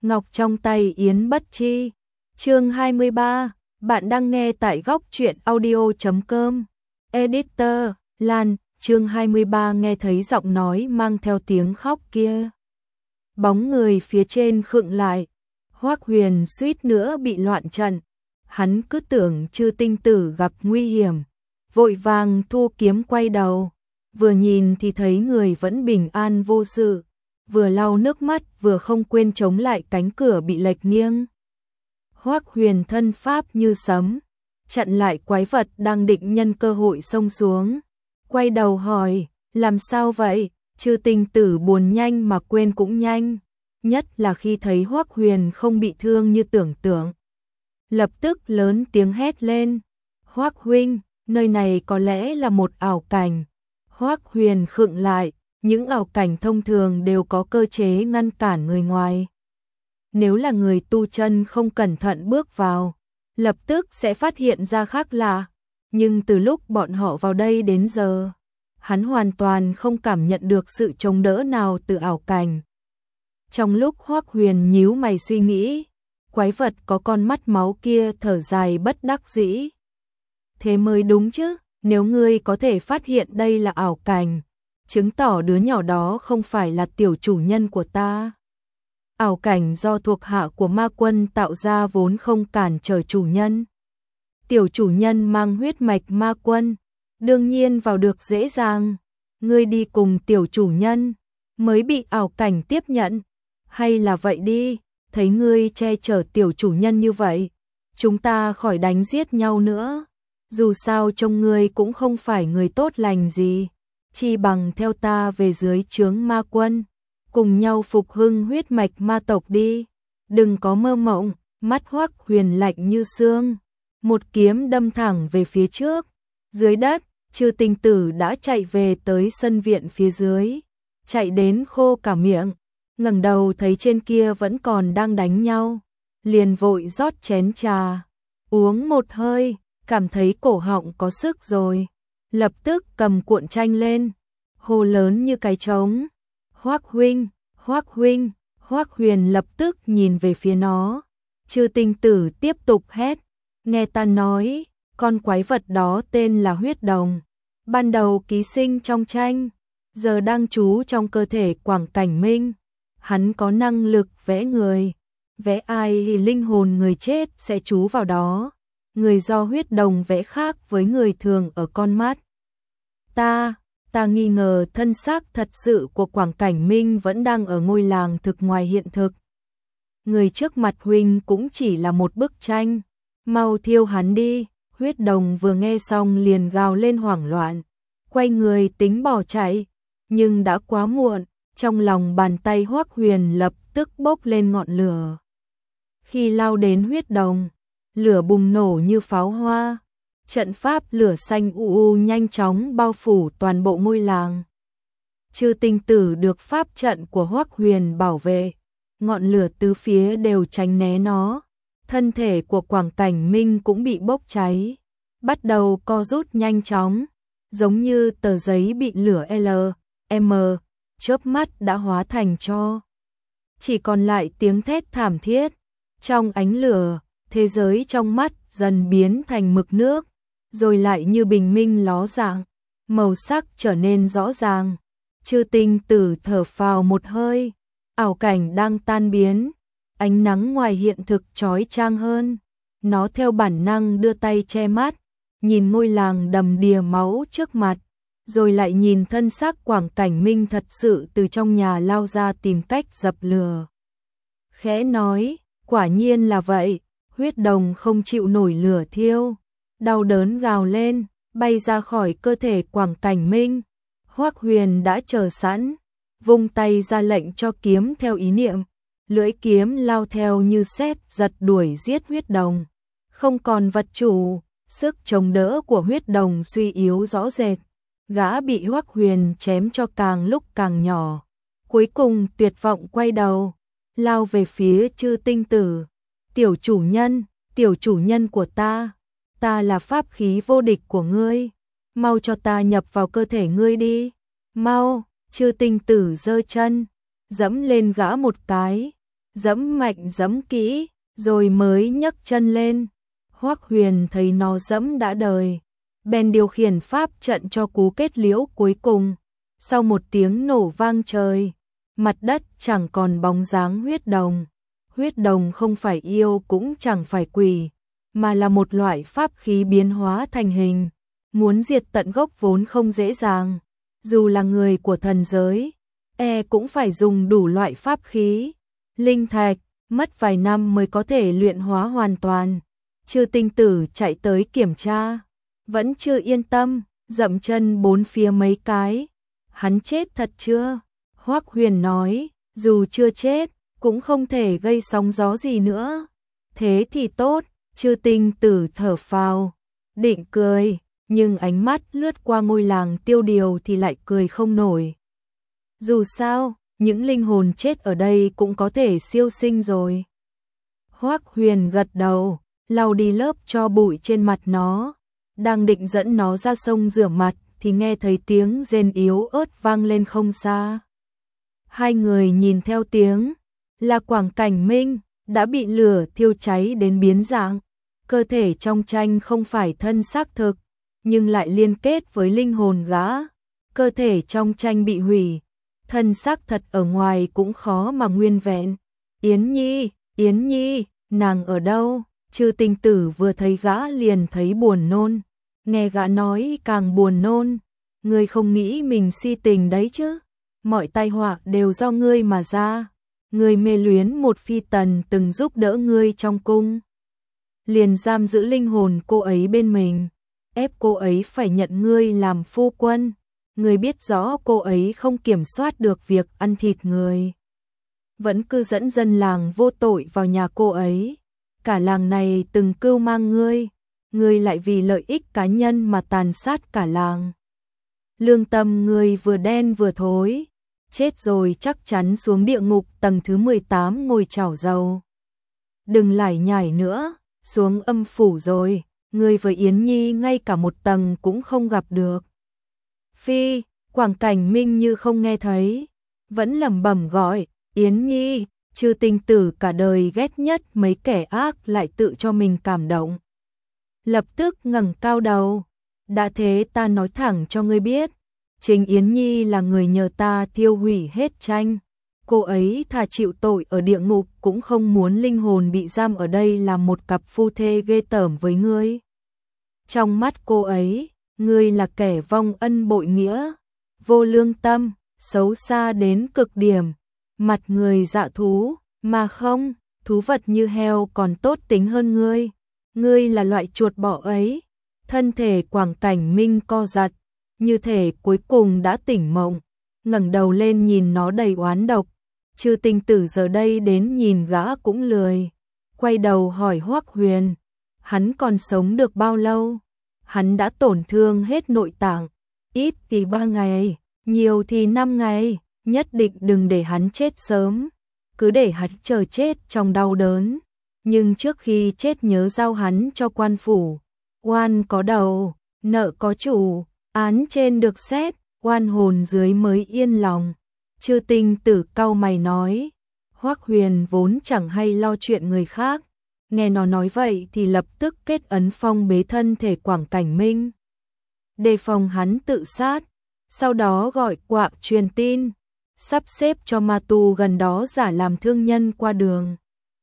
ngọc trong tay Yến Bất Chi. Chương 23, bạn đang nghe tại góc truyện audio.com. Editor, Lan, chương 23 nghe thấy giọng nói mang theo tiếng khóc kia. Bóng người phía trên khựng lại, Hoắc Huyền suýt nữa bị loạn trận. Hắn cứ tưởng Chư Tinh Tử gặp nguy hiểm, vội vàng thu kiếm quay đầu, vừa nhìn thì thấy người vẫn bình an vô sự, vừa lau nước mắt vừa không quên chống lại cánh cửa bị lệch nghiêng. Hoắc Huyền thân pháp như sấm, chặn lại quái vật đang định nhân cơ hội xông xuống, quay đầu hỏi, làm sao vậy? Chư Tinh Tử buồn nhanh mà quên cũng nhanh, nhất là khi thấy Hoắc Huyền không bị thương như tưởng tượng. Lập tức lớn tiếng hét lên, Hoắc huynh, nơi này có lẽ là một ảo cảnh. Hoắc Huyền khựng lại, những ảo cảnh thông thường đều có cơ chế ngăn cản người ngoài. Nếu là người tu chân không cẩn thận bước vào, lập tức sẽ phát hiện ra khác lạ. Nhưng từ lúc bọn họ vào đây đến giờ, hắn hoàn toàn không cảm nhận được sự chống đỡ nào từ ảo cảnh. Trong lúc Hoắc Huyền nhíu mày suy nghĩ, quái vật có con mắt máu kia thở dài bất đắc dĩ. Thế mới đúng chứ, nếu ngươi có thể phát hiện đây là ảo cảnh, chứng tỏ đứa nhỏ đó không phải là tiểu chủ nhân của ta. Ảo cảnh do thuộc hạ của ma quân tạo ra vốn không cản trở chủ nhân. Tiểu chủ nhân mang huyết mạch ma quân, đương nhiên vào được dễ dàng. Ngươi đi cùng tiểu chủ nhân, mới bị ảo cảnh tiếp nhận. Hay là vậy đi, thấy ngươi che chở tiểu chủ nhân như vậy, chúng ta khỏi đánh giết nhau nữa. Dù sao trông ngươi cũng không phải người tốt lành gì, chi bằng theo ta về dưới trướng ma quân, cùng nhau phục hưng huyết mạch ma tộc đi. Đừng có mơ mộng. Mắt Hoắc Huyền lạnh như xương, một kiếm đâm thẳng về phía trước. Dưới đất, Chư Tinh Tử đã chạy về tới sân viện phía dưới, chạy đến khô cả miệng, ngẩng đầu thấy trên kia vẫn còn đang đánh nhau, liền vội rót chén trà, uống một hơi, cảm thấy cổ họng có sức rồi, lập tức cầm cuộn tranh lên, hô lớn như cái trống, Hoắc huynh, Hoắc huynh. Hoắc Huyền lập tức nhìn về phía nó. Chư Tinh Tử tiếp tục hét, nghe ta nói, con quái vật đó tên là huyết đồng, ban đầu ký sinh trong tranh, giờ đang trú trong cơ thể Quảng Cảnh Minh. Hắn có năng lực vẽ người, vẽ ai thì linh hồn người chết sẽ trú vào đó. Người do huyết đồng vẽ khác với người thường ở con mắt. Ta nghi ngờ thân xác thật sự của Quảng Cảnh Minh vẫn đang ở ngôi làng thực ngoài hiện thực. Người trước mặt huynh cũng chỉ là một bức tranh, mau thiêu hắn đi. Huyết đồng vừa nghe xong liền gào lên hoảng loạn, quay người tính bỏ chạy, nhưng đã quá muộn, trong lòng bàn tay Hoắc Huyền lập tức bốc lên ngọn lửa. Khi lao đến huyết đồng, lửa bùng nổ như pháo hoa. Trận pháp lửa xanh nhanh chóng bao phủ toàn bộ ngôi làng. Chư Tinh Tử được pháp trận của Hoắc Huyền bảo vệ, ngọn lửa tứ phía đều tránh né nó. Thân thể của Quảng Cảnh Minh cũng bị bốc cháy, bắt đầu co rút nhanh chóng, giống như tờ giấy bị lửa M, chớp mắt đã hóa thành tro. Chỉ còn lại tiếng thét thảm thiết. Trong ánh lửa, thế giới trong mắt dần biến thành mực nước, rồi lại như bình minh ló dạng, màu sắc trở nên rõ ràng. Chư Tinh Tử thở phào một hơi, ảo cảnh đang tan biến, ánh nắng ngoài hiện thực chói chang hơn. Nó theo bản năng đưa tay che mắt, nhìn ngôi làng đầm đìa máu trước mặt, rồi lại nhìn thân xác Quảng Cảnh Minh thật sự từ trong nhà lao ra tìm cách dập lửa. Khẽ nói, quả nhiên là vậy. Huyết đồng không chịu nổi lửa thiêu, đau đớn gào lên, bay ra khỏi cơ thể Quảng Cảnh Minh. Hoắc Huyền đã chờ sẵn, vung tay ra lệnh cho kiếm theo ý niệm, lưỡi kiếm lao theo như sét giật đuổi giết huyết đồng. Không còn vật chủ, sức chống đỡ của huyết đồng suy yếu rõ rệt, gã bị Hoắc Huyền chém cho càng lúc càng nhỏ, cuối cùng tuyệt vọng quay đầu, lao về phía Chư Tinh Tử. Tiểu chủ nhân của ta là pháp khí vô địch của ngươi, mau cho ta nhập vào cơ thể ngươi đi, mau. Chư Tinh Tử giơ chân, dẫm lên gã một cái, dẫm mạnh dẫm kỹ, rồi mới nhấc chân lên. Hoắc Huyền thấy nó dẫm đã đời, bèn điều khiển pháp trận cho cú kết liễu cuối cùng. Sau một tiếng nổ vang trời, mặt đất chẳng còn bóng dáng huyết đồng. Huyết đồng không phải yêu cũng chẳng phải quỷ, mà là một loại pháp khí biến hóa thành hình. Muốn diệt tận gốc vốn không dễ dàng, dù là người của thần giới, cũng phải dùng đủ loại pháp khí, linh thạch, mất vài năm mới có thể luyện hóa hoàn toàn. Chư Tinh Tử chạy tới kiểm tra, vẫn chưa yên tâm, dậm chân bốn phía mấy cái. Hắn chết thật chưa? Hoắc Huyền nói, dù chưa chết, cũng không thể gây sóng gió gì nữa. Thế thì tốt, Chư Tinh Tử thở phào, định cười, nhưng ánh mắt lướt qua ngôi làng Tiêu Điều thì lại cười không nổi. Dù sao, những linh hồn chết ở đây cũng có thể siêu sinh rồi. Hoắc Huyền gật đầu, lau đi lớp tro bụi trên mặt nó, đang định dẫn nó ra sông rửa mặt thì nghe thấy tiếng rên yếu ớt vang lên không xa. Hai người nhìn theo tiếng, là Quảng Cảnh Minh, đã bị lửa thiêu cháy đến biến dạng. Cơ thể trong tranh không phải thân xác thực, nhưng lại liên kết với linh hồn gã. Cơ thể trong tranh bị hủy, thân xác thật ở ngoài cũng khó mà nguyên vẹn. Yến Nhi, nàng ở đâu? Chư Tinh Tử vừa thấy gã liền thấy buồn nôn, nghe gã nói càng buồn nôn. Ngươi không nghĩ mình si tình đấy chứ? Mọi tai họa đều do ngươi mà ra. Ngươi mê luyến một phi tần từng giúp đỡ ngươi trong cung, liền giam giữ linh hồn cô ấy bên mình, ép cô ấy phải nhận ngươi làm phu quân. Ngươi biết rõ cô ấy không kiểm soát được việc ăn thịt người, vẫn cứ dẫn dân làng vô tội vào nhà cô ấy. Cả làng này từng cưu mang ngươi lại vì lợi ích cá nhân mà tàn sát cả làng. Lương tâm ngươi vừa đen vừa thối, chết rồi chắc chắn xuống địa ngục tầng thứ 18 ngồi chảo dầu. Đừng lải nhải nữa, xuống âm phủ rồi, ngươi với Yến Nhi ngay cả một tầng cũng không gặp được. Phi, Quảng Cảnh Minh như không nghe thấy, vẫn lẩm bẩm gọi, Yến Nhi. Chư Tinh Tử cả đời ghét nhất mấy kẻ ác lại tự cho mình cảm động. Lập tức ngẩng cao đầu, đã thế ta nói thẳng cho ngươi biết, chính Yến Nhi là người nhờ ta tiêu hủy hết tranh. Cô ấy thà chịu tội ở địa ngục cũng không muốn linh hồn bị giam ở đây làm một cặp phu thê ghê tởm với ngươi. Trong mắt cô ấy, ngươi là kẻ vong ân bội nghĩa, vô lương tâm, xấu xa đến cực điểm. Mặt người dạ thú, mà không, thú vật như heo còn tốt tính hơn ngươi. Ngươi là loại chuột bọ ấy. Thân thể Quảng Cảnh Minh co giật, như thể cuối cùng đã tỉnh mộng, ngẩng đầu lên nhìn nó đầy oán độc. Chư Tinh Tử giờ đây đến nhìn gã cũng lười, quay đầu hỏi Hoắc Huyền, hắn còn sống được bao lâu? Hắn đã tổn thương hết nội tạng, ít thì 3 ngày, nhiều thì 5 ngày. Nhất định đừng để hắn chết sớm, cứ để hắn chờ chết trong đau đớn. Nhưng trước khi chết nhớ giao hắn cho quan phủ. Oan có đầu, nợ có chủ, án trên được xét, oan hồn dưới mới yên lòng. Chư Tinh Tử cau mày nói. Hoắc Huyền vốn chẳng hay lo chuyện người khác, nghe nó nói vậy thì lập tức kết ấn phong bế thân thể Quảng Cảnh Minh, đề phòng hắn tự sát. Sau đó gọi quạ truyền tin, sắp xếp cho ma tu gần đó giả làm thương nhân qua đường,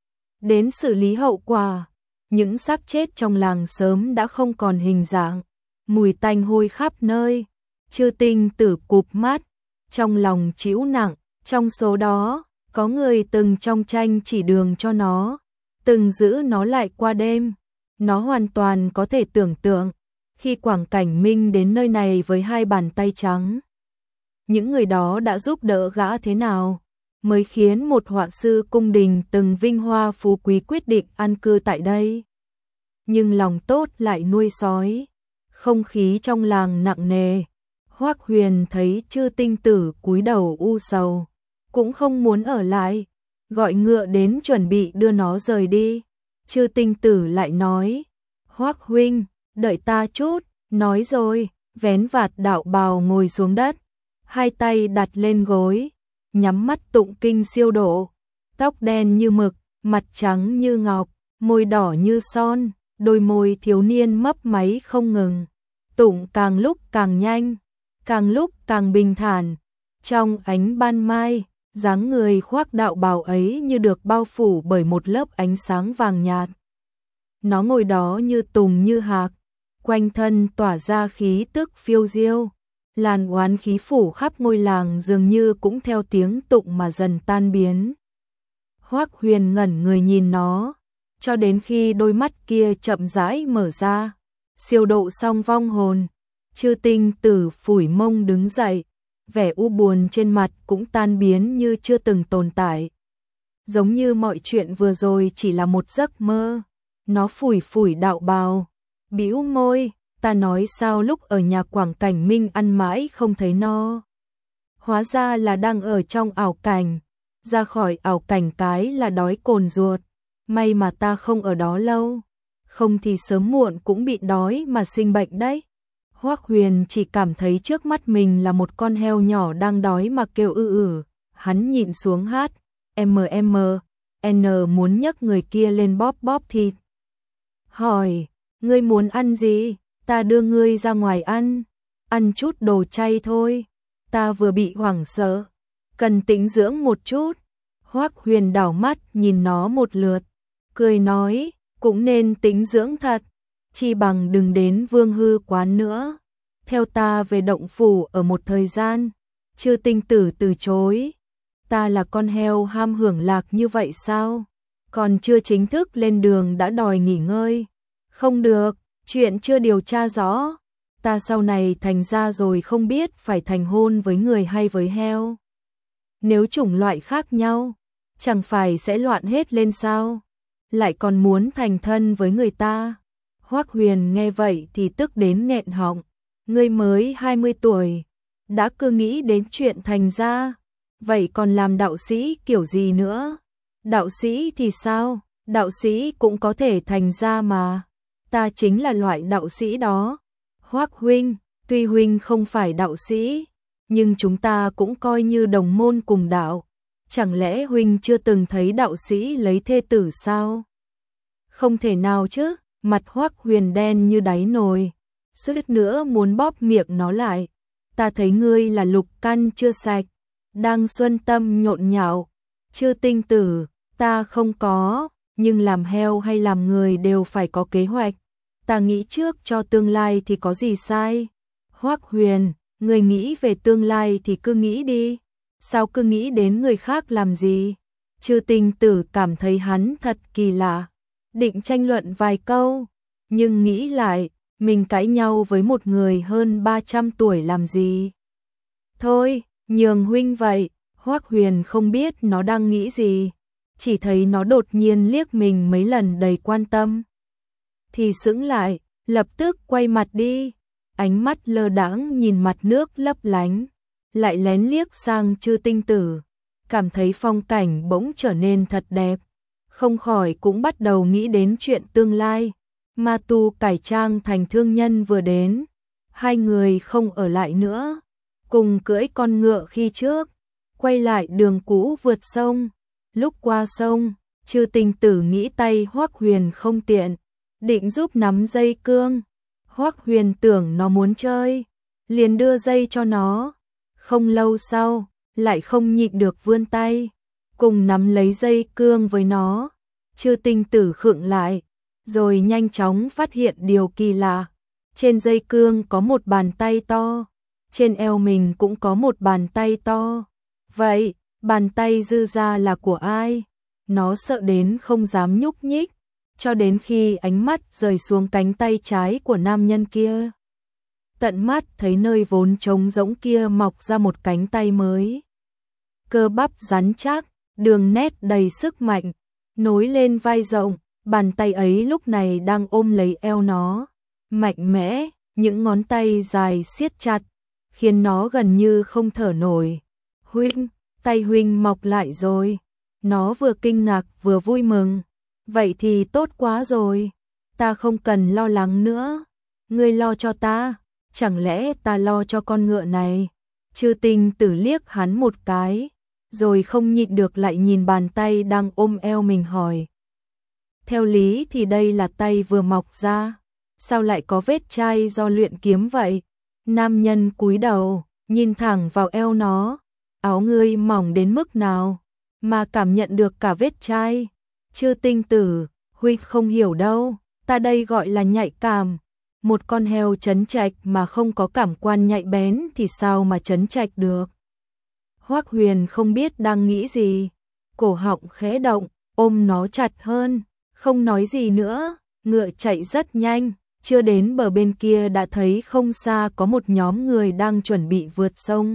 đến xử lý hậu quả. Những xác chết trong làng sớm đã không còn hình dạng, mùi tanh hôi khắp nơi. Chư Tinh Tử cụp mắt, trong lòng chịu nặng. Trong số đó, có người từng trong tranh chỉ đường cho nó, từng giữ nó lại qua đêm. Nó hoàn toàn có thể tưởng tượng, khi Quảng Cảnh Minh đến nơi này với 2 bàn tay trắng, những người đó đã giúp đỡ gã thế nào, mới khiến một họa sư cung đình từng vinh hoa phú quý quyết định an cư tại đây. Nhưng lòng tốt lại nuôi sói, không khí trong làng nặng nề. Hoắc Huyền thấy Chư Tinh Tử cúi đầu u sầu, cũng không muốn ở lại, gọi ngựa đến chuẩn bị đưa nó rời đi. Chư Tinh Tử lại nói, Hoắc huynh, đợi ta chút. Nói rồi, vén vạt đạo bào ngồi xuống đất, 2 tay đặt lên gối, nhắm mắt tụng kinh siêu độ. tóc đen như mực, mặt trắng như ngọc, môi đỏ như son, đôi môi thiếu niên mấp máy không ngừng. Tụng càng lúc càng nhanh, càng lúc càng bình thản. Trong ánh ban mai, dáng người khoác đạo bào ấy như được bao phủ bởi một lớp ánh sáng vàng nhạt. Nó ngồi đó như tùng như hạc, quanh thân tỏa ra khí tức phiêu diêu. Làn oán khí phủ khắp ngôi làng dường như cũng theo tiếng tụng mà dần tan biến. Hoắc Huyền ngẩn người nhìn nó, cho đến khi đôi mắt kia chậm rãi mở ra. Siêu độ xong vong hồn, Chư Tinh Tử phủi mông đứng dậy, vẻ u buồn trên mặt cũng tan biến như chưa từng tồn tại. Giống như mọi chuyện vừa rồi chỉ là một giấc mơ. Nó phủi phủi đạo bào, bĩu môi, ta nói sao lúc ở nhà Quảng Cảnh Minh ăn mãi không thấy no. Hóa ra là đang ở trong ảo cảnh, ra khỏi ảo cảnh cái là đói cồn ruột. May mà ta không ở đó lâu, không thì sớm muộn cũng bị đói mà sinh bệnh đấy. Hoắc Huyền chỉ cảm thấy trước mắt mình là một con heo nhỏ đang đói mà kêu hắn nhìn xuống hát, N muốn nhấc người kia lên bóp bóp thịt. Hỏi, ngươi muốn ăn gì? Ta đưa ngươi ra ngoài ăn chút đồ chay thôi. Ta vừa bị hoảng sợ, cần tĩnh dưỡng một chút. Hoắc Huyền đảo mắt nhìn nó một lượt, cười nói, cũng nên tĩnh dưỡng thật, chi bằng đừng đến Vương Hư quán nữa. Theo ta về động phủ ở một thời gian. Chư Tinh Tử từ chối. Ta là con heo ham hưởng lạc như vậy sao? Còn chưa chính thức lên đường đã đòi nghỉ ngơi. Không được, chuyện chưa điều tra rõ. Ta sau này thành ra rồi không biết phải thành hôn với người hay với heo. Nếu chủng loại khác nhau, chẳng phải sẽ loạn hết lên sao? Lại còn muốn thành thân với người ta. Hoắc Huyền nghe vậy thì tức đến nghẹn họng. Ngươi mới 20 tuổi, đã cứ nghĩ đến chuyện thành ra. Vậy còn làm đạo sĩ kiểu gì nữa? Đạo sĩ thì sao? Đạo sĩ cũng có thể thành ra mà. Ta chính là loại đạo sĩ đó. Hoắc huynh, tuy huynh không phải đạo sĩ, nhưng chúng ta cũng coi như đồng môn cùng đạo. Chẳng lẽ huynh chưa từng thấy đạo sĩ lấy thê tử sao? Không thể nào chứ, mặt Hoắc Huyền đen như đáy nồi, suýt nữa muốn bóp miệng nó lại. Ta thấy ngươi là lục căn chưa sạch, đang xuân tâm nhộn nhạo. Chư Tinh Tử, ta không có, nhưng làm heo hay làm người đều phải có kế hoạch. Ta nghĩ trước cho tương lai thì có gì sai? Hoắc Huyền, người nghĩ về tương lai thì cứ nghĩ đi, sao cứ nghĩ đến người khác làm gì? Chư Tinh Tử cảm thấy hắn thật kỳ lạ, định tranh luận vài câu, nhưng nghĩ lại, mình cãi nhau với một người hơn 300 tuổi làm gì? Thôi, nhường huynh vậy. Hoắc Huyền không biết nó đang nghĩ gì, chỉ thấy nó đột nhiên liếc mình mấy lần đầy quan tâm. Thì sững lại, lập tức quay mặt đi, ánh mắt lơ đãng nhìn mặt nước lấp lánh, lại lén liếc sang Chư Tinh Tử, cảm thấy phong cảnh bỗng trở nên thật đẹp, không khỏi cũng bắt đầu nghĩ đến chuyện tương lai. Ma Tu cải trang thành thương nhân vừa đến, hai người không ở lại nữa, cùng cưỡi con ngựa khi trước, quay lại đường cũ vượt sông. Lúc qua sông, Chư Tinh Tử nghĩ tay Hoắc Huyền không tiện, định giúp nắm dây cương. Hoắc Huyền tưởng nó muốn chơi, liền đưa dây cho nó. Không lâu sau, lại không nhịn được vươn tay, cùng nắm lấy dây cương với nó. Chư Tinh Tử khựng lại, rồi nhanh chóng phát hiện điều kỳ lạ. Trên dây cương có một bàn tay to, trên eo mình cũng có một bàn tay to. Vậy, bàn tay dư ra là của ai? Nó sợ đến không dám nhúc nhích, cho đến khi ánh mắt rời xuống cánh tay trái của nam nhân kia. Tận mắt thấy nơi vốn trống rỗng kia mọc ra một cánh tay mới. Cơ bắp rắn chắc, đường nét đầy sức mạnh, nối lên vai rộng, bàn tay ấy lúc này đang ôm lấy eo nó. Mạnh mẽ, những ngón tay dài siết chặt, khiến nó gần như không thở nổi. Huynh, tay huynh mọc lại rồi. Nó vừa kinh ngạc vừa vui mừng. Vậy thì tốt quá rồi, ta không cần lo lắng nữa. Ngươi lo cho ta, chẳng lẽ ta lo cho con ngựa này? Chư Tinh Tử liếc hắn một cái, rồi không nhịn được lại nhìn bàn tay đang ôm eo mình hỏi. Theo lý thì đây là tay vừa mọc ra, sao lại có vết chai do luyện kiếm vậy? Nam nhân cúi đầu, nhìn thẳng vào eo nó, áo ngươi mỏng đến mức nào mà cảm nhận được cả vết chai? Chư Tinh Tử, huynh không hiểu đâu, ta đây gọi là nhạy cảm. Một con heo trấn trạch mà không có cảm quan nhạy bén thì sao mà trấn trạch được? Hoắc Huyền không biết đang nghĩ gì, cổ họng khẽ động, ôm nó chặt hơn, không nói gì nữa, ngựa chạy rất nhanh, chưa đến bờ bên kia đã thấy không xa có một nhóm người đang chuẩn bị vượt sông.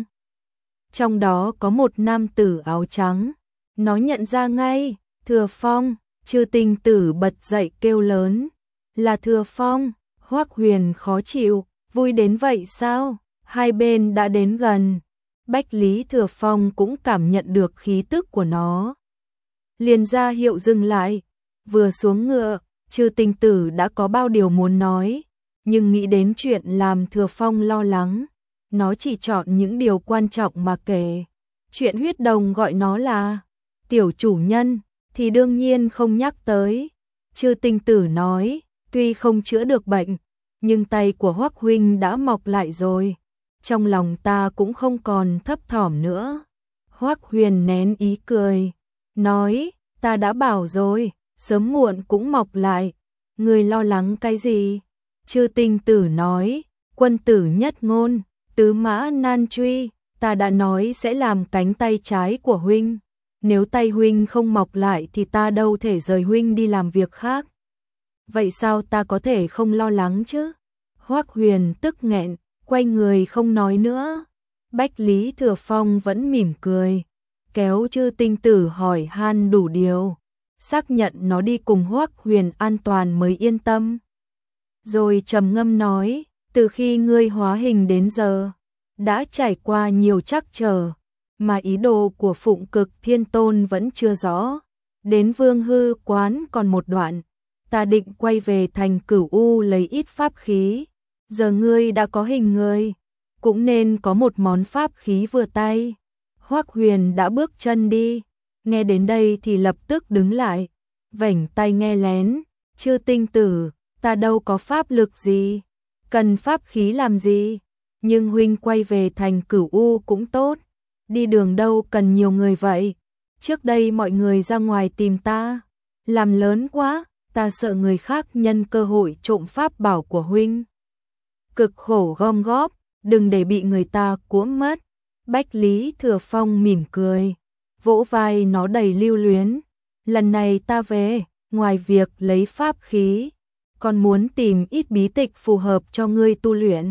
Trong đó có một nam tử áo trắng, nó nhận ra ngay, Thừa Phong. Chư Tinh Tử bật dậy kêu lớn, là Thừa Phong. Hoắc Huyền khó chịu, vui đến vậy sao? Hai bên đã đến gần, Bách Lý Thừa Phong cũng cảm nhận được khí tức của nó, liền ra hiệu dừng lại. Vừa xuống ngựa, Chư Tinh Tử đã có bao điều muốn nói, nhưng nghĩ đến chuyện làm Thừa Phong lo lắng, nó chỉ chọn những điều quan trọng mà kể. Chuyện huyết đồng gọi nó là tiểu chủ nhân thì đương nhiên không nhắc tới. Chư Tinh Tử nói, tuy không chữa được bệnh, nhưng tay của Hoắc huynh đã mọc lại rồi, trong lòng ta cũng không còn thấp thỏm nữa. Hoắc Huyền nén ý cười, nói, ta đã bảo rồi, sớm muộn cũng mọc lại, người lo lắng cái gì? Chư Tinh Tử nói, quân tử nhất ngôn, tứ mã nan truy, ta đã nói sẽ làm cánh tay trái của huynh, nếu tay huynh không mọc lại thì ta đâu thể rời huynh đi làm việc khác. Vậy sao ta có thể không lo lắng chứ? Hoắc Huyền tức nghẹn, quay người không nói nữa. Bách Lý Thừa Phong vẫn mỉm cười, kéo Chư Tinh Tử hỏi han đủ điều, xác nhận nó đi cùng Hoắc Huyền an toàn mới yên tâm. Rồi trầm ngâm nói, từ khi ngươi hóa hình đến giờ, đã trải qua nhiều trắc trở, mà ý đồ của Phụng Cực Thiên Tôn vẫn chưa rõ. Đến Vương Hư Quán còn một đoạn, ta định quay về thành Cửu U lấy ít pháp khí. Giờ ngươi đã có hình người, cũng nên có một món pháp khí vừa tay. Hoắc Huyền đã bước chân đi, nghe đến đây thì lập tức đứng lại, vểnh tai nghe lén. Chư Tinh Tử, ta đâu có pháp lực gì, cần pháp khí làm gì? Nhưng huynh quay về thành Cửu U cũng tốt, đi đường đâu cần nhiều người vậy? Trước đây mọi người ra ngoài tìm ta, làm lớn quá, ta sợ người khác nhân cơ hội trộm pháp bảo của huynh. Cực khổ gom góp, đừng để bị người ta cuỗm mất. Bách Lý Thừa Phong mỉm cười, vỗ vai nó đầy lưu luyến. Lần này ta về, ngoài việc lấy pháp khí, còn muốn tìm ít bí tịch phù hợp cho ngươi tu luyện.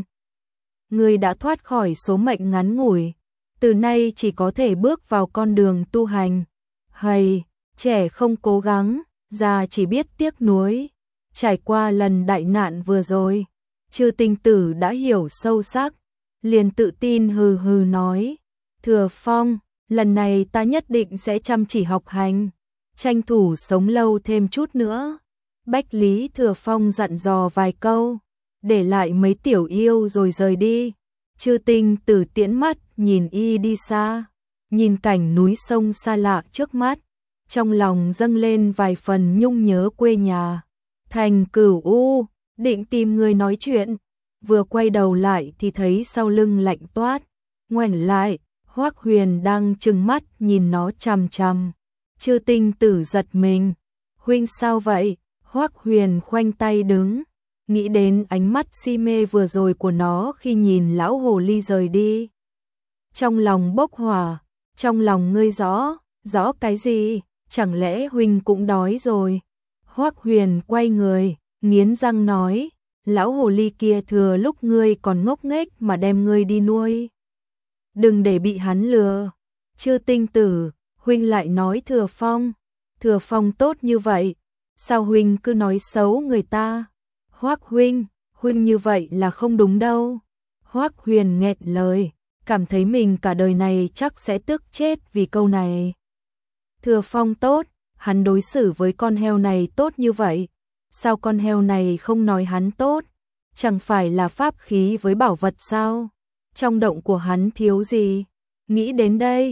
Ngươi đã thoát khỏi số mệnh ngắn ngủi, từ nay chỉ có thể bước vào con đường tu hành. Hay, trẻ không cố gắng, già chỉ biết tiếc nuối. Trải qua lần đại nạn vừa rồi, Chư Tinh Tử đã hiểu sâu sắc, liền tự tin hừ hừ nói, Thừa Phong, lần này ta nhất định sẽ chăm chỉ học hành, tranh thủ sống lâu thêm chút nữa. Bách Lý Thừa Phong dặn dò vài câu, để lại mấy tiểu yêu rồi rời đi. Chư Tinh Tử tiễn mắt nhìn y đi xa, nhìn cảnh núi sông xa lạ trước mắt, trong lòng dâng lên vài phần nhung nhớ quê nhà. Thành Cửu U, định tìm người nói chuyện, vừa quay đầu lại thì thấy sau lưng lạnh toát, ngoảnh lại, Hoắc Huyền đang trừng mắt nhìn nó chằm chằm. Chư Tinh Tử giật mình, huynh sao vậy? Hoắc Huyền khoanh tay đứng, nghĩ đến ánh mắt si mê vừa rồi của nó khi nhìn lão hồ ly rời đi. Trong lòng bốc hỏa, trong lòng ngươi rõ, rõ cái gì? Chẳng lẽ huynh cũng đói rồi? Hoắc Huyền quay người, nghiến răng nói, lão hồ ly kia thừa lúc ngươi còn ngốc nghếch mà đem ngươi đi nuôi. Đừng để bị hắn lừa. Chư Tinh Tử, huynh lại nói Thừa Phong. Thừa Phong tốt như vậy, sao huynh cứ nói xấu người ta? Hoắc huynh, huynh như vậy là không đúng đâu. Hoắc Huyền nghẹn lời, cảm thấy mình cả đời này chắc sẽ tức chết vì câu này. Thừa Phong tốt, hắn đối xử với con heo này tốt như vậy, sao con heo này không nói hắn tốt? Chẳng phải là pháp khí với bảo vật sao? Trong động của hắn thiếu gì? Nghĩ đến đây,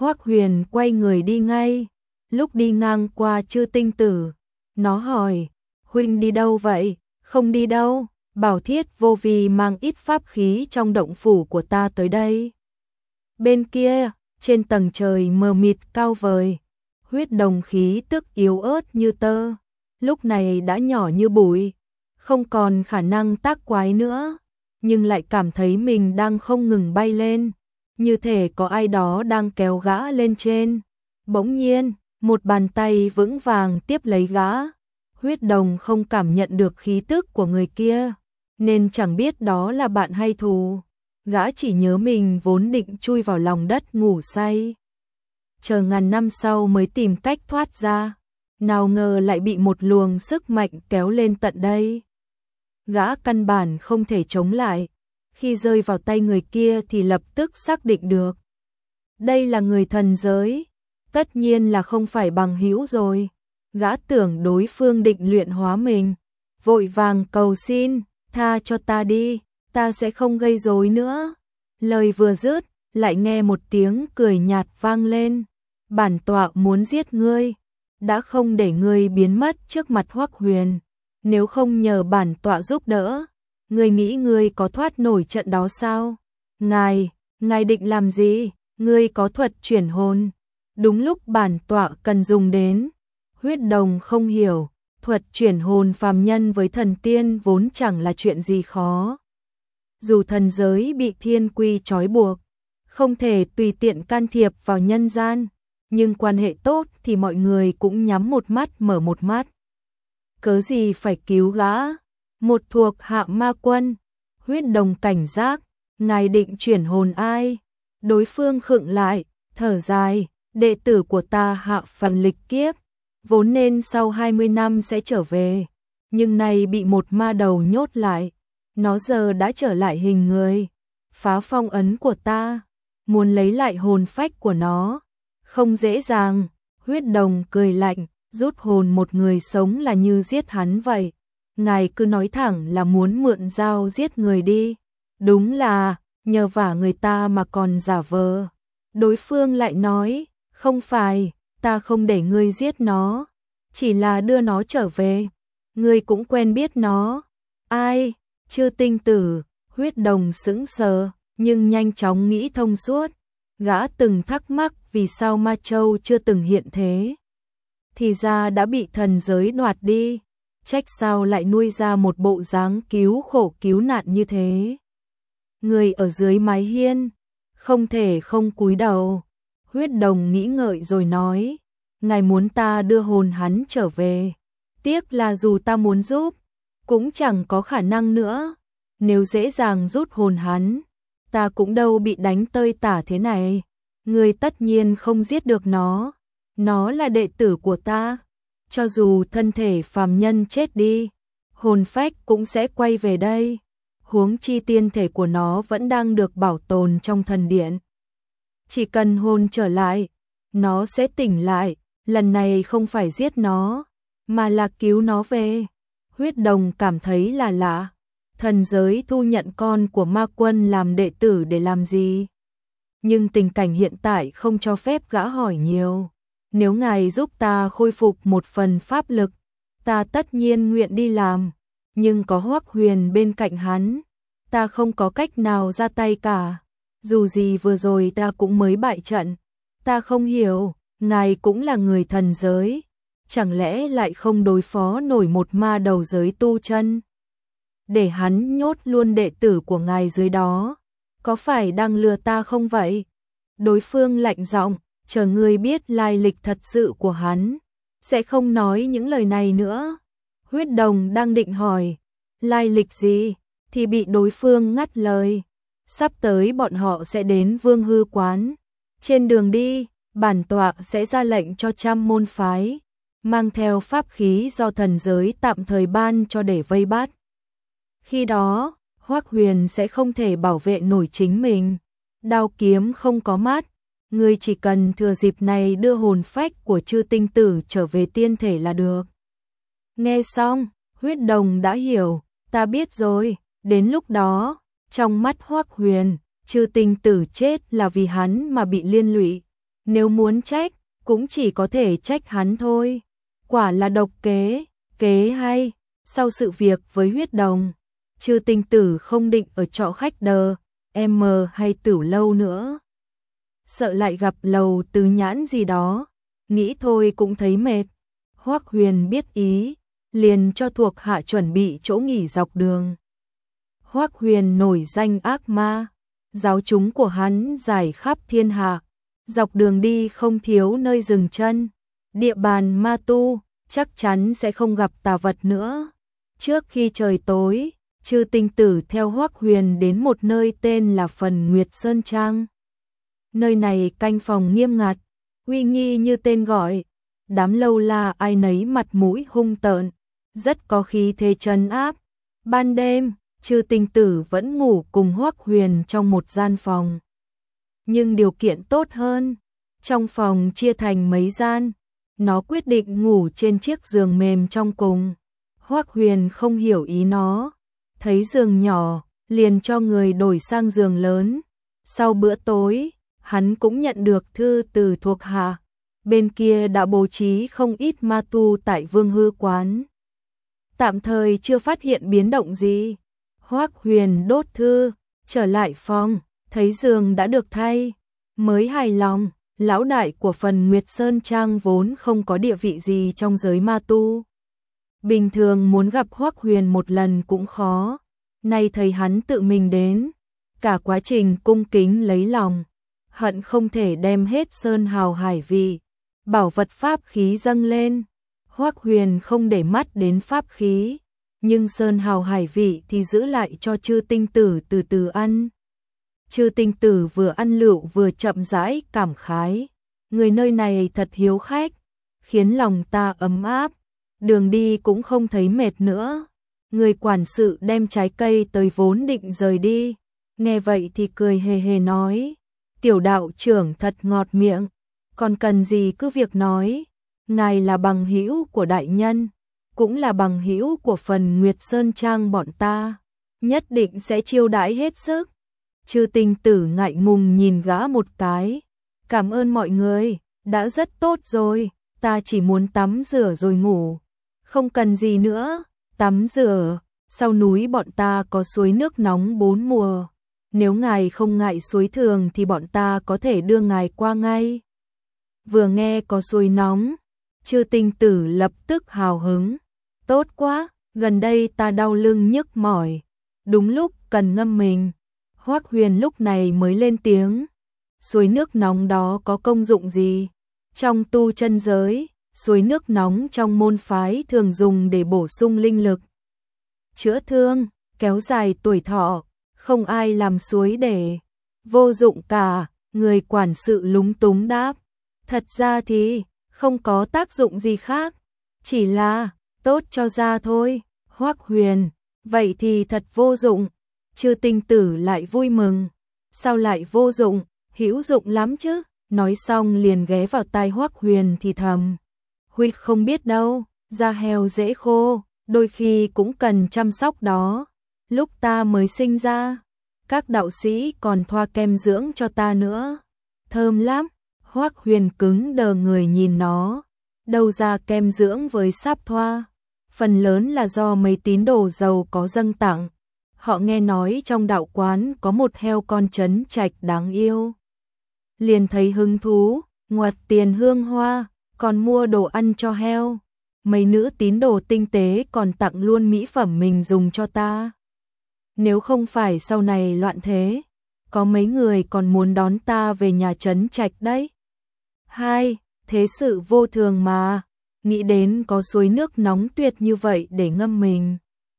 Hoắc Huyền quay người đi ngay, lúc đi ngang qua Chư Tinh Tử, nó hỏi, huynh đi đâu vậy? Không đi đâu, bảo Thiết Vô Vi mang ít pháp khí trong động phủ của ta tới đây. Bên kia, trên tầng trời mờ mịt cao vời, huyết đồng khí tức yếu ớt như tơ, lúc này đã nhỏ như bụi, không còn khả năng tác quái nữa, nhưng lại cảm thấy mình đang không ngừng bay lên, như thể có ai đó đang kéo gã lên trên. Bỗng nhiên, một bàn tay vững vàng tiếp lấy gã. Huyết đồng không cảm nhận được khí tức của người kia, nên chẳng biết đó là bạn hay thù. Gã chỉ nhớ mình vốn định chui vào lòng đất ngủ say, chờ ngàn năm sau mới tìm cách thoát ra, nào ngờ lại bị một luồng sức mạnh kéo lên tận đây. Gã căn bản không thể chống lại, khi rơi vào tay người kia thì lập tức xác định được. Đây là người thần giới, tất nhiên là không phải bằng hữu rồi. Gã tưởng đối phương định luyện hóa mình, vội vàng cầu xin, tha cho ta đi, ta sẽ không gây rối nữa. Lời vừa dứt, lại nghe một tiếng cười nhạt vang lên, bản tọa muốn giết ngươi, đã không để ngươi biến mất trước mặt Hoắc Huyền, nếu không nhờ bản tọa giúp đỡ, ngươi nghĩ ngươi có thoát nổi trận đó sao? Ngài định làm gì? Ngươi có thuật chuyển hồn, đúng lúc bản tọa cần dùng đến. Huyết đồng không hiểu, thuật chuyển hồn phàm nhân với thần tiên vốn chẳng là chuyện gì khó. Dù thần giới bị thiên quy trói buộc, không thể tùy tiện can thiệp vào nhân gian, nhưng quan hệ tốt thì mọi người cũng nhắm một mắt mở một mắt. Cớ gì phải cứu gã? Một thuộc hạ ma quân. Huyết đồng cảnh giác, ngài định chuyển hồn ai? Đối phương khựng lại, thở dài, đệ tử của ta hạ phần lịch kiếp, vốn nên sau 20 năm sẽ trở về, nhưng nay bị một ma đầu nhốt lại, nó giờ đã trở lại hình người, phá phong ấn của ta, muốn lấy lại hồn phách của nó, không dễ dàng. Huyết đồng cười lạnh, rút hồn một người sống là như giết hắn vậy, ngài cứ nói thẳng là muốn mượn dao giết người đi, đúng là nhờ vả người ta mà còn giả vờ. Đối phương lại nói, không phải, ta không để ngươi giết nó, chỉ là đưa nó trở về, ngươi cũng quen biết nó. Ai? Chư Tinh Tử. Huyết đồng sững sờ, nhưng nhanh chóng nghĩ thông suốt, gã từng thắc mắc vì sao Ma Châu chưa từng hiện thế, thì ra đã bị thần giới đoạt đi, trách sao lại nuôi ra một bộ dáng cứu khổ cứu nạn như thế. Người ở dưới mái hiên, không thể không cúi đầu. Huyết đồng nghĩ ngợi rồi nói, ngài muốn ta đưa hồn hắn trở về, tiếc là dù ta muốn giúp, cũng chẳng có khả năng nữa, nếu dễ dàng rút hồn hắn, ta cũng đâu bị đánh tơi tả thế này, người tất nhiên không giết được nó là đệ tử của ta, cho dù thân thể phàm nhân chết đi, hồn phách cũng sẽ quay về đây, huống chi tiên thể của nó vẫn đang được bảo tồn trong thần điện. Chỉ cần hồn trở lại, nó sẽ tỉnh lại, lần này không phải giết nó, mà là cứu nó về. Huyết đồng cảm thấy là lạ, thần giới thu nhận con của ma quân làm đệ tử để làm gì? Nhưng tình cảnh hiện tại không cho phép gã hỏi nhiều. Nếu ngài giúp ta khôi phục một phần pháp lực, ta tất nhiên nguyện đi làm, nhưng có Hoắc Huyền bên cạnh hắn, ta không có cách nào ra tay cả. Dù gì vừa rồi ta cũng mới bại trận, ta không hiểu, ngài cũng là người thần giới, chẳng lẽ lại không đối phó nổi một ma đầu giới tu chân? Để hắn nhốt luôn đệ tử của ngài dưới đó, có phải đang lừa ta không vậy? Đối phương lạnh giọng, chờ ngươi biết lai lịch thật sự của hắn, sẽ không nói những lời này nữa. Huyết đồng đang định hỏi, lai lịch gì, thì bị đối phương ngắt lời. Sắp tới bọn họ sẽ đến Vương Hư Quán. Trên đường đi, bản tọa sẽ ra lệnh cho 100 môn phái, mang theo pháp khí do thần giới tạm thời ban cho để vây bắt. Khi đó, Hoắc Huyền sẽ không thể bảo vệ nổi chính mình. Đao kiếm không có mắt, ngươi chỉ cần thừa dịp này đưa hồn phách của Chư Tinh Tử trở về tiên thể là được. Nghe xong, Huyết đồng đã hiểu, ta biết rồi, đến lúc đó, trong mắt Hoắc Huyền, Chư Tinh Tử chết là vì hắn mà bị liên lụy, Nếu muốn trách, cũng chỉ có thể trách hắn thôi. Quả là độc kế, kế hay. Sau sự việc với huyết đồng, Trư Tinh Tử không định ở trọ khách đờ, M hay Tử lâu nữa. Sợ lại gặp Lầu Tứ Nhãn gì đó, nghĩ thôi cũng thấy mệt. Hoắc Huyền biết ý, liền cho thuộc hạ chuẩn bị chỗ nghỉ dọc đường. Hoắc Huyền nổi danh ác ma, giáo chúng của hắn giải khắp thiên hạ, dọc đường đi không thiếu nơi dừng chân. Địa bàn ma tu, chắc chắn sẽ không gặp tà vật nữa. Trước khi trời tối, Trư Tinh Tử theo Hoắc Huyền đến một nơi tên là Phần Nguyệt Sơn Trang. Nơi này canh phòng nghiêm ngặt, uy nghi như tên gọi. Đám lâu la ai nấy mặt mũi hung tợn, rất có khí thế trấn áp. Ban đêm, Trư Tinh Tử vẫn ngủ cùng Hoắc Huyền trong một gian phòng. Nhưng điều kiện tốt hơn, trong phòng chia thành mấy gian, nó quyết định ngủ trên chiếc giường mềm trong cùng. Hoắc Huyền không hiểu ý nó, thấy giường nhỏ, liền cho người đổi sang giường lớn. Sau bữa tối, hắn cũng nhận được thư từ thuộc hạ. Bên kia đã bố trí không ít ma tu tại Vương Hư quán. Tạm thời chưa phát hiện biến động gì. Hoắc Huyền đốt thư, trở lại phòng, thấy giường đã được thay, mới hài lòng. Lão đại của Phần Nguyệt Sơn Trang vốn không có địa vị gì trong giới ma tu. Bình thường muốn gặp Hoắc Huyền một lần cũng khó, nay thấy hắn tự mình đến, cả quá trình cung kính lấy lòng, hận không thể đem hết sơn hào hải vị, bảo vật pháp khí dâng lên. Hoắc Huyền không để mắt đến pháp khí, nhưng sơn hào hải vị thì giữ lại cho Trư Tinh Tử từ từ ăn. Trư Tinh Tử vừa ăn lựu vừa chậm rãi cảm khái, người nơi này thật hiếu khách, khiến lòng ta ấm áp, đường đi cũng không thấy mệt nữa. Người quản sự đem trái cây tới vốn định rời đi, nghe vậy thì cười hề hề nói, tiểu đạo trưởng thật ngọt miệng, còn cần gì cứ việc nói, ngài là bằng hữu của đại nhân, cũng là bằng hữu của Phần Nguyệt Sơn Trang bọn ta, nhất định sẽ chiêu đãi hết sức. Trư Tinh Tử ngại ngùng nhìn gã một cái, cảm ơn mọi người, đã rất tốt rồi, ta chỉ muốn tắm rửa rồi ngủ, không cần gì nữa. Tắm rửa, sau núi bọn ta có suối nước nóng 4 mùa, nếu ngài không ngại suối thường thì bọn ta có thể đưa ngài qua ngay. Vừa nghe có suối nóng, Trư Tinh Tử lập tức hào hứng, tốt quá, gần đây ta đau lưng nhức mỏi, đúng lúc cần ngâm mình. Hoắc Huyền lúc này mới lên tiếng, suối nước nóng đó có công dụng gì? Trong tu chân giới, suối nước nóng trong môn phái thường dùng để bổ sung linh lực, chữa thương, kéo dài tuổi thọ, không ai làm suối để vô dụng cả. Người quản sự lúng túng đáp, thật ra thì không có tác dụng gì khác, chỉ là tốt cho da thôi. Hoắc Huyền, vậy thì thật vô dụng. Trư Tinh Tử lại vui mừng, sao lại vô dụng, hữu dụng lắm chứ. Nói xong liền ghé vào tai Hoắc Huyền thì thầm, huynh không biết đâu, da heo dễ khô, đôi khi cũng cần chăm sóc đó. Lúc ta mới sinh ra, các đạo sĩ còn thoa kem dưỡng cho ta nữa, thơm lắm. Hoắc Huyền cứng đờ người nhìn nó, đâu ra kem dưỡng với sáp thoa, phần lớn là do mấy tín đồ giàu có dâng tặng. Họ nghe nói trong đạo quán có một heo con trấn trạch đáng yêu, liền thấy hứng thú, ngoặt tiền hương hoa, còn mua đồ ăn cho heo. Mấy nữ tín đồ tinh tế còn tặng luôn mỹ phẩm mình dùng cho ta. Nếu không phải sau này loạn thế, có mấy người còn muốn đón ta về nhà trấn trạch đấy. Hai, thế sự vô thường mà, nghĩ đến có suối nước nóng tuyệt như vậy để ngâm mình.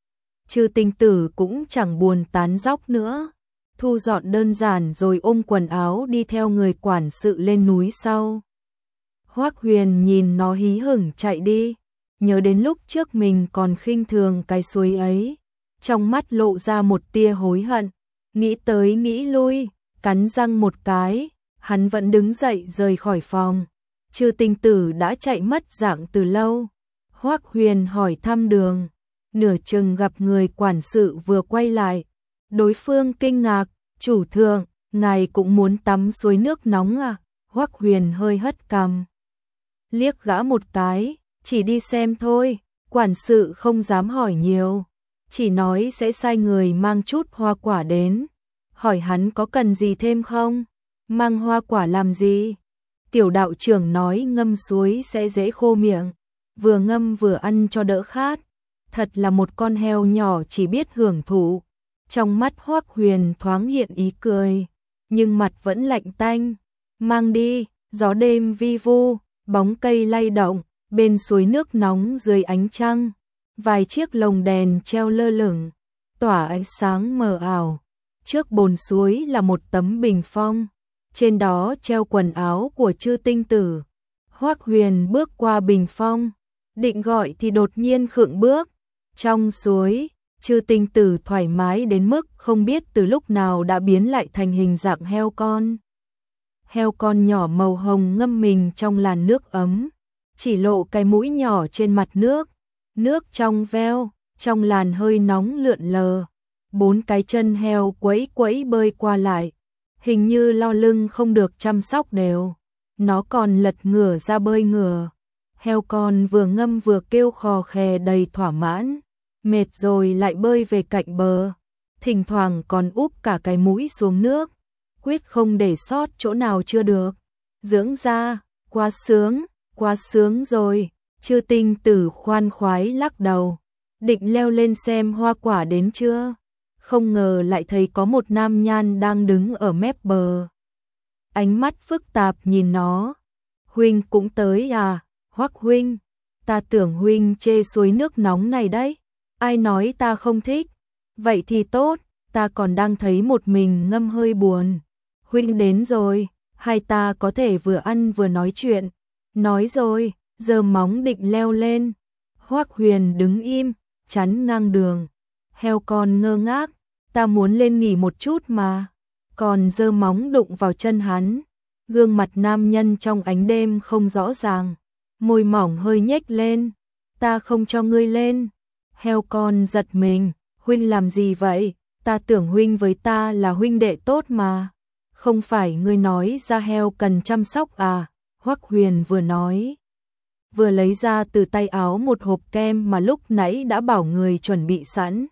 Trư Tinh Tử cũng chẳng buồn tán dóc nữa, thu dọn đơn giản rồi ôm quần áo đi theo người quản sự lên núi sau. Hoắc Huyền nhìn nó hí hửng chạy đi, nhớ đến lúc trước mình còn khinh thường cái suối ấy, trong mắt lộ ra một tia hối hận, nghĩ tới nghĩ lui, cắn răng một cái, hắn vẫn đứng dậy rời khỏi phòng. Trư Tinh Tử đã chạy mất dạng từ lâu. Hoắc Huyền hỏi thăm đường, nửa chừng gặp người quản sự vừa quay lại, đối phương kinh ngạc, chủ thượng, ngài cũng muốn tắm suối nước nóng à? Hoắc Huyền hơi hất cằm, liếc gã một cái, chỉ đi xem thôi, quản sự không dám hỏi nhiều, chỉ nói sẽ sai người mang chút hoa quả đến, hỏi hắn có cần gì thêm không, mang hoa quả làm gì? Tiểu đạo trưởng nói ngâm suối sẽ dễ khô miệng, vừa ngâm vừa ăn cho đỡ khát, thật là một con heo nhỏ chỉ biết hưởng thụ. Trong mắt Hoắc Huyền thoáng hiện ý cười, nhưng mặt vẫn lạnh tanh. Mang đi, gió đêm vi vu, bóng cây lay động, bên suối nước nóng dưới ánh trăng, vài chiếc lồng đèn treo lơ lửng, tỏa ánh sáng mờ ảo. Trước bồn suối là một tấm bình phong, trên đó treo quần áo của Chư Tinh Tử. Hoắc Huyền bước qua bình phong, định gọi thì đột nhiên khựng bước. Trong suối, Chư Tinh Tử thoải mái đến mức không biết từ lúc nào đã biến lại thành hình dạng heo con. Heo con nhỏ màu hồng ngâm mình trong làn nước ấm, chỉ lộ cái mũi nhỏ trên mặt nước. Nước trong veo, trong làn hơi nóng lượn lờ. 4 cái chân heo quẫy quẫy bơi qua lại, hình như lo lưng không được chăm sóc đều. Nó còn lật ngửa ra bơi ngửa. Heo con vừa ngâm vừa kêu khò khè đầy thỏa mãn, mệt rồi lại bơi về cạnh bờ, thỉnh thoảng còn úp cả cái mũi xuống nước, quyết không để sót chỗ nào chưa được. Dưỡng da, quá sướng rồi. Chư Tinh Tử khoan khoái lắc đầu, định leo lên xem hoa quả đến chưa, không ngờ lại thấy có một nam nhan đang đứng ở mép bờ. Ánh mắt phức tạp nhìn nó. Huynh cũng tới à? Hoắc huynh, ta tưởng huynh chê suối nước nóng này đấy. Ai nói ta không thích? Vậy thì tốt, ta còn đang thấy một mình ngâm hơi buồn. Huynh đến rồi, hai ta có thể vừa ăn vừa nói chuyện. Nói rồi, giơ móng định leo lên. Hoắc Huyền đứng im, chắn ngang đường. Heo con ngơ ngác, ta muốn lên nghỉ một chút mà. Còn giơ móng đụng vào chân hắn. Gương mặt nam nhân trong ánh đêm không rõ ràng, môi mỏng hơi nhếch lên. Ta không cho ngươi lên. Heo con giật mình, huynh làm gì vậy? Ta tưởng huynh với ta là huynh đệ tốt mà. Không phải ngươi nói da heo cần chăm sóc à? Hoắc Huyền vừa nói, vừa lấy ra từ tay áo một hộp kem mà lúc nãy đã bảo người chuẩn bị sẵn.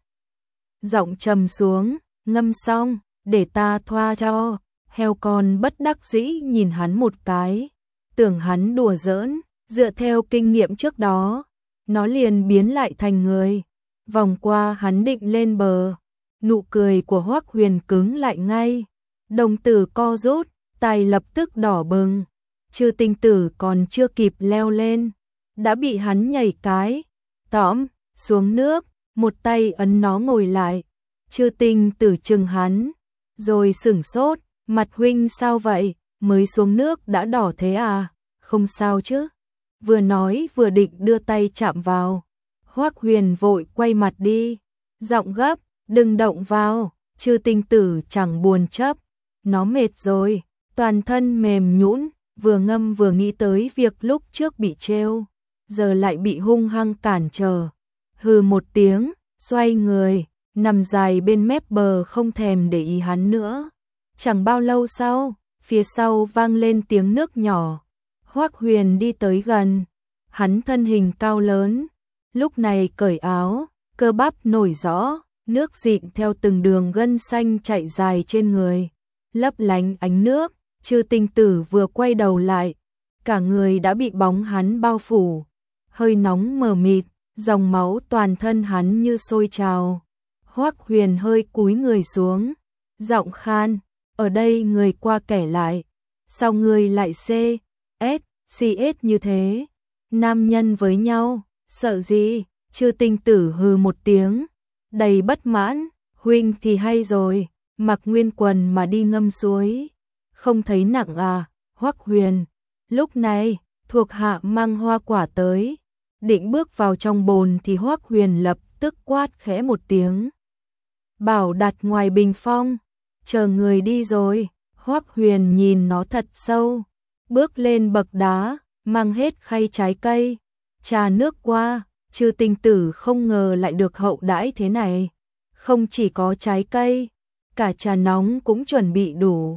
Giọng trầm xuống, ngâm xong, để ta thoa cho. Heo con bất đắc dĩ nhìn hắn một cái, tưởng hắn đùa giỡn, dựa theo kinh nghiệm trước đó, nó liền biến lại thành người, vòng qua hắn định lên bờ. Nụ cười của Hoắc Huyền cứng lại ngay, đồng tử co rút, tai lập tức đỏ bừng. Chư Tinh Tử còn chưa kịp leo lên, đã bị hắn nhảy cái tõm xuống nước, một tay ấn nó ngồi lại. Chư Tinh Tử chừng hắn, rồi sửng sốt, mặt huynh sao vậy, mới xuống nước đã đỏ thế à? Không sao chứ? Vừa nói vừa định đưa tay chạm vào. Hoắc Huyền vội quay mặt đi, giọng gấp, đừng động vào. Chư Tinh Tử chẳng buồn chấp, nó mệt rồi, toàn thân mềm nhũn, vừa ngâm vừa nghĩ tới việc lúc trước bị trêu, giờ lại bị hung hăng cản trở. Hừ một tiếng, xoay người, nằm dài bên mép bờ không thèm để ý hắn nữa. Chẳng bao lâu sau, phía sau vang lên tiếng nước nhỏ. Hoắc Huyền đi tới gần, hắn thân hình cao lớn, lúc này cởi áo, cơ bắp nổi rõ, nước dịn theo từng đường gân xanh chạy dài trên người, lấp lánh ánh nước. Chư Tinh Tử vừa quay đầu lại, cả người đã bị bóng hắn bao phủ, hơi nóng mờ mịt, dòng máu toàn thân hắn như sôi trào. Hoắc Huyền hơi cúi người xuống, giọng khan, ở đây người qua kẻ lại, sao người lại CS như thế? Nam nhân với nhau, sợ gì? Chư Tinh Tử hừ một tiếng, đầy bất mãn, huynh thì hay rồi, mặc nguyên quần mà đi ngâm suối. Không thấy nặng à? Hoắc Huyền, lúc này, thuộc hạ mang hoa quả tới, định bước vào trong bồn thì Hoắc Huyền lập tức quát khẽ một tiếng, bảo đặt ngoài bình phong, chờ người đi rồi. Hoắc Huyền nhìn nó thật sâu, bước lên bậc đá, mang hết khay trái cây, trà nước qua. Chư Tinh Tử không ngờ lại được hậu đãi thế này, không chỉ có trái cây, cả trà nóng cũng chuẩn bị đủ.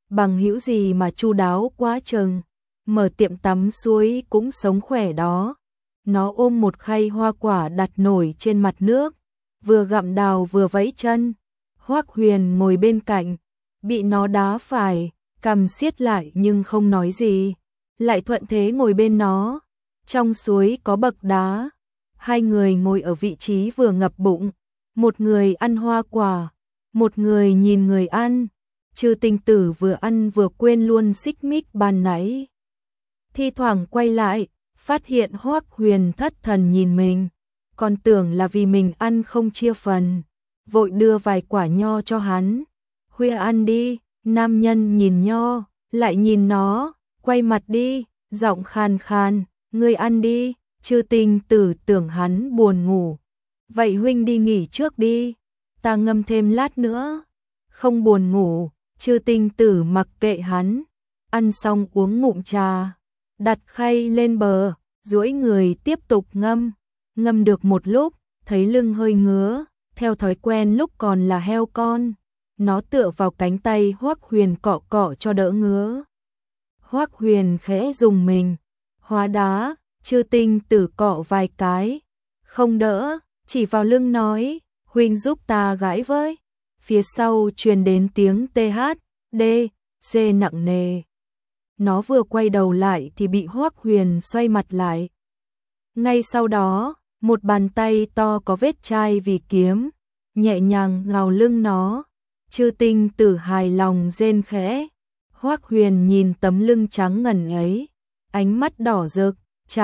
bằng hữu gì mà chu đáo quá chừng, mở tiệm tắm suối cũng sống khỏe đó. Nó ôm một khay hoa quả đặt nổi trên mặt nước, vừa gặm đào vừa vẫy chân. Hoắc Huyền ngồi bên cạnh, bị nó đá phải, cằm siết lại nhưng không nói gì, lại thuận thế ngồi bên nó. Trong suối có bậc đá, hai người ngồi ở vị trí vừa ngập bụng, một người ăn hoa quả, một người nhìn người ăn. Trừ Tình Tử vừa ăn vừa quên luôn xích mích ban nãy. Thi thoảng quay lại, phát hiện Hoắc Huyền thất thần nhìn mình, còn tưởng là vì mình ăn không chia phần, vội đưa vài quả nho cho hắn. Huya ăn đi. Nam nhân nhìn nho, lại nhìn nó, quay mặt đi, giọng khàn khàn, ngươi ăn đi. Trừ Tình Tử tưởng hắn buồn ngủ. Vậy huynh đi nghỉ trước đi, ta ngâm thêm lát nữa. Không buồn ngủ. Trừ Tình Tử mặc kệ hắn, ăn xong uống ngụm trà, đặt khay lên bờ, duỗi người tiếp tục ngâm. Ngâm được một lúc, thấy lưng hơi ngứa, theo thói quen lúc còn là heo con, nó tựa vào cánh tay Hoắc Huyền cọ cọ cho đỡ ngứa. Hoắc Huyền khẽ dùng mình, hóa đá. Trừ Tình Tử cọ vài cái, không đỡ, chỉ vào lưng nói, huynh giúp ta gãi với. Phía sau truyền đến tiếng TH, D, C nặng nề. Nó vừa quay đầu lại thì bị Hoắc Huyền xoay mặt lại. Ngay sau đó, một bàn tay to có vết chai vì kiếm, nhẹ nhàng ngào lưng nó. Trừ Tình Tử hài lòng rên khẽ. Hoắc Huyền nhìn tấm lưng trắng ngần ấy, ánh mắt đỏ rực,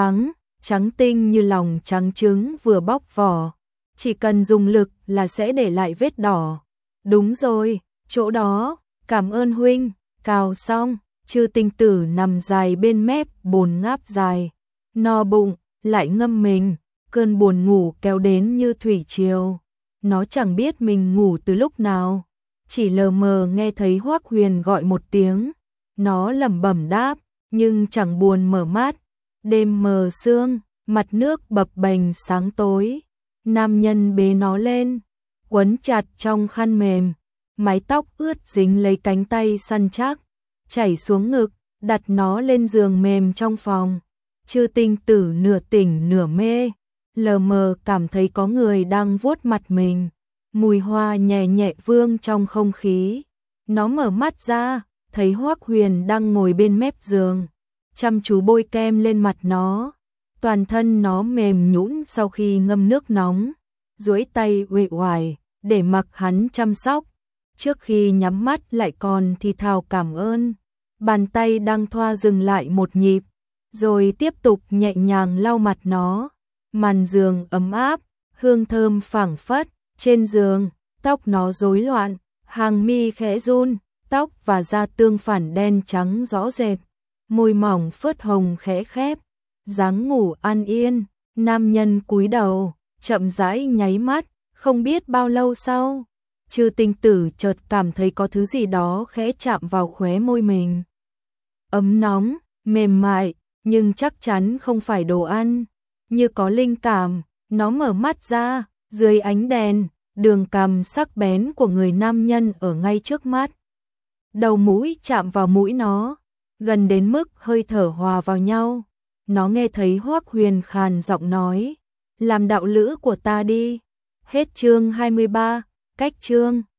trắng tinh như lòng trắng trứng vừa bóc vỏ. Chỉ cần dùng lực là sẽ để lại vết đỏ. Đúng rồi, chỗ đó, cảm ơn huynh. Cào xong, Trừ Tình Tử nằm dài bên mép bồn ngáp dài, no bụng, lại ngâm mình, cơn buồn ngủ kéo đến như thủy triều. Nó chẳng biết mình ngủ từ lúc nào, chỉ lờ mờ nghe thấy Hoắc Huyền gọi một tiếng. Nó lẩm bẩm đáp, nhưng chẳng buồn mở mắt. Đêm mờ sương, mặt nước bập bềnh sáng tối. Nam nhân bế nó lên, quấn chặt trong khăn mềm, mái tóc ướt dính lấy cánh tay săn chắc, chảy xuống ngực, đặt nó lên giường mềm trong phòng. Trừ Tình Tử nửa tỉnh nửa mê, lờ mờ cảm thấy có người đang vuốt mặt mình, mùi hoa nhẹ nhẹ vương trong không khí. Nó mở mắt ra, thấy Hoắc Huyền đang ngồi bên mép giường, chăm chú bôi kem lên mặt nó. Toàn thân nó mềm nhũn sau khi ngâm nước nóng, duỗi tay uể oải để mặc hắn chăm sóc. Trước khi nhắm mắt lại còn thì thào cảm ơn. Bàn tay đang thoa dừng lại một nhịp, rồi tiếp tục nhẹ nhàng lau mặt nó. Màn giường ấm áp, hương thơm phảng phất. Trên giường, tóc nó rối loạn, hàng mi khẽ run, tóc và da tương phản đen trắng rõ rệt, môi mỏng phớt hồng khẽ khép. Dáng ngủ an yên. Nam nhân cúi đầu, chậm rãi nháy mắt. Không biết bao lâu sau, Trừ Tình Tử chợt cảm thấy có thứ gì đó khẽ chạm vào khóe môi mình. Ấm nóng, mềm mại, nhưng chắc chắn không phải đồ ăn. Như có linh cảm, nó mở mắt ra, dưới ánh đèn, đường cằm sắc bén của người nam nhân ở ngay trước mắt. Đầu mũi chạm vào mũi nó, gần đến mức hơi thở hòa vào nhau. Nó nghe thấy Hoắc Huyền khàn giọng nói, làm đạo lữ của ta đi. Hết chương 23, cách chương